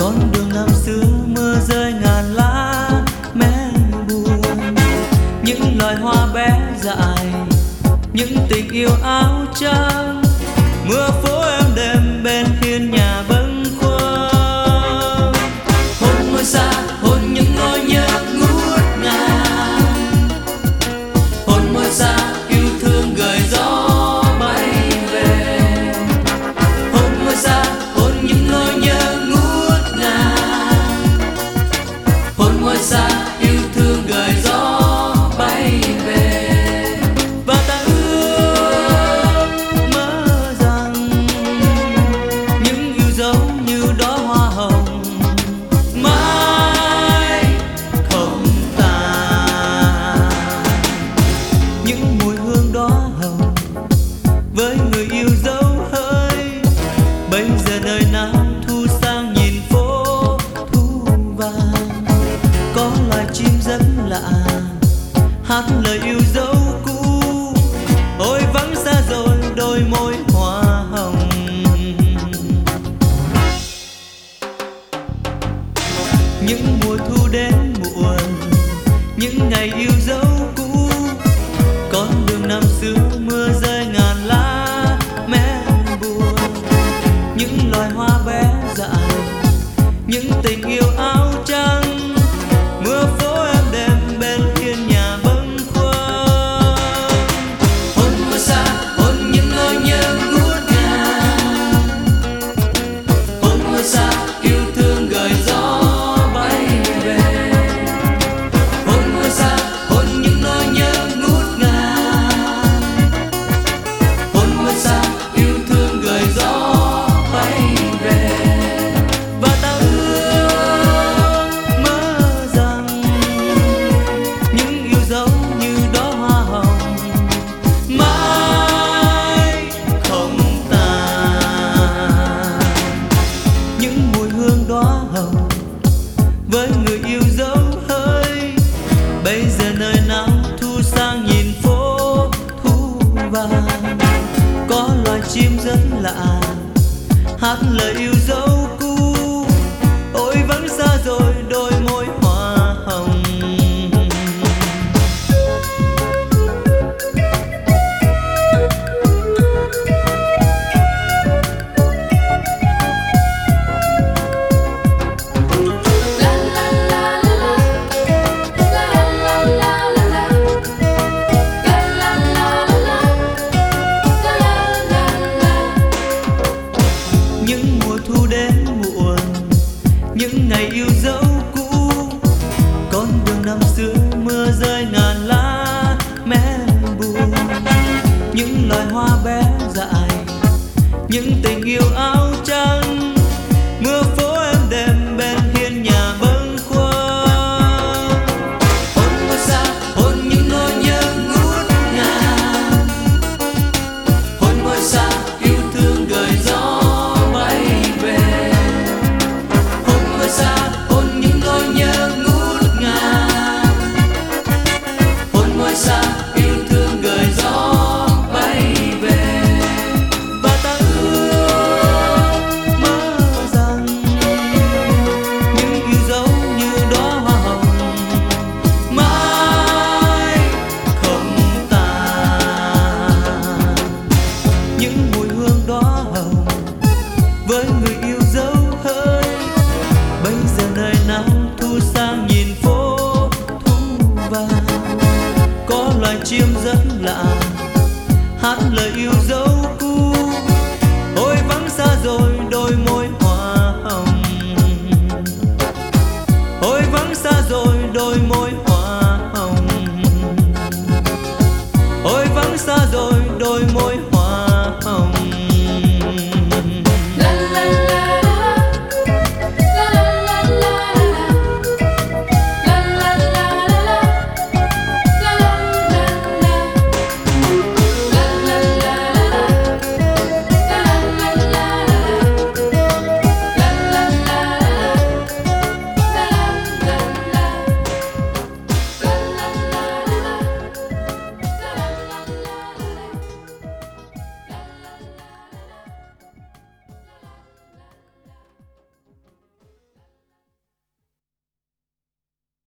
Con đường năm xưa mưa rơi ngàn lá mé buồn, những loài hoa bé dại, những tình yêu áo trắng. Mưa phố em đêm bên hiên nhà bâng khuâng. Hôn môi xa, hôn những nỗi nhớ ngút ngàn. Hôn môi xa, yêu thương gửi gió bay về. Hôn môi xa, hôn những nỗi nhớ ngút ngàn. Hôn môi xa, yêu thương gửi gió bay về. Và ta ước mơ rằng những yêu dấu như đóa hoa hồng mãi không tàn. Những mùi hương đóa hồng với người yêu dấu hơi. Bây giờ đời nắng thu sang nhìn phố thu vàng. Có loài chim rất lạ hát lời yêu dấu cũ. Ôi vắng xa rồi đôi môi hoa hồng. Những mùa thu đến muộn, những ngày yêu dấu cũ. Con đường năm xưa mưa rơi ngàn lá mé buồn, những loài hoa bé dại, những tình yêu áo trắng. Mưa phố em đêm bên hiên nhà bâng khuâng. Hôn môi xa, hôn những nỗi nhớ ngút ngàn. Hôn môi xa, yêu thương gửi gió bay về. Hôn môi xa, hôn những nỗi nhớ ngút ngàn. Hôn môi xa, yêu thương gửi gió bay về. Và ta ước mơ rằng những yêu dấu như đóa hoa hồng mãi không tàn. Những mùi hương đóa hồng với người yêu dấu hơi. Bây giờ nơi nắng thu sang nhìn phố thu vàng. Có loài chim rất lạ hát lời yêu dấu cũ. Ôi vắng xa rồi đôi môi hoa hồng. Những mùa thu đến muộn, những ngày yêu dấu cũ. Con đường năm xưa mưa rơi ngàn lá mé buồn, những loài hoa bé dại, những tình yêu áo trắng. Mưa phố em đêm bên hiên nhà bâng khuâng. Hôn môi xa, hôn những nỗi nhớ ngút ngàn. Hôn môi xa, yêu thương gửi gió bay về. Hôn môi xa, hôn những nỗi nhớ ngút ngàn. Hôn môi xa, yêu thương gửi gió bay về. Và ta ước mơ rằng những yêu dấu như đóa hoa hồng mãi không tàn. Những mùi hương đóa hồng với người yêu dấu hơi. Bây giờ nơi nắng thu sang nhìn phố thu vàng. Có loài chim rất lạ hát lời yêu dấu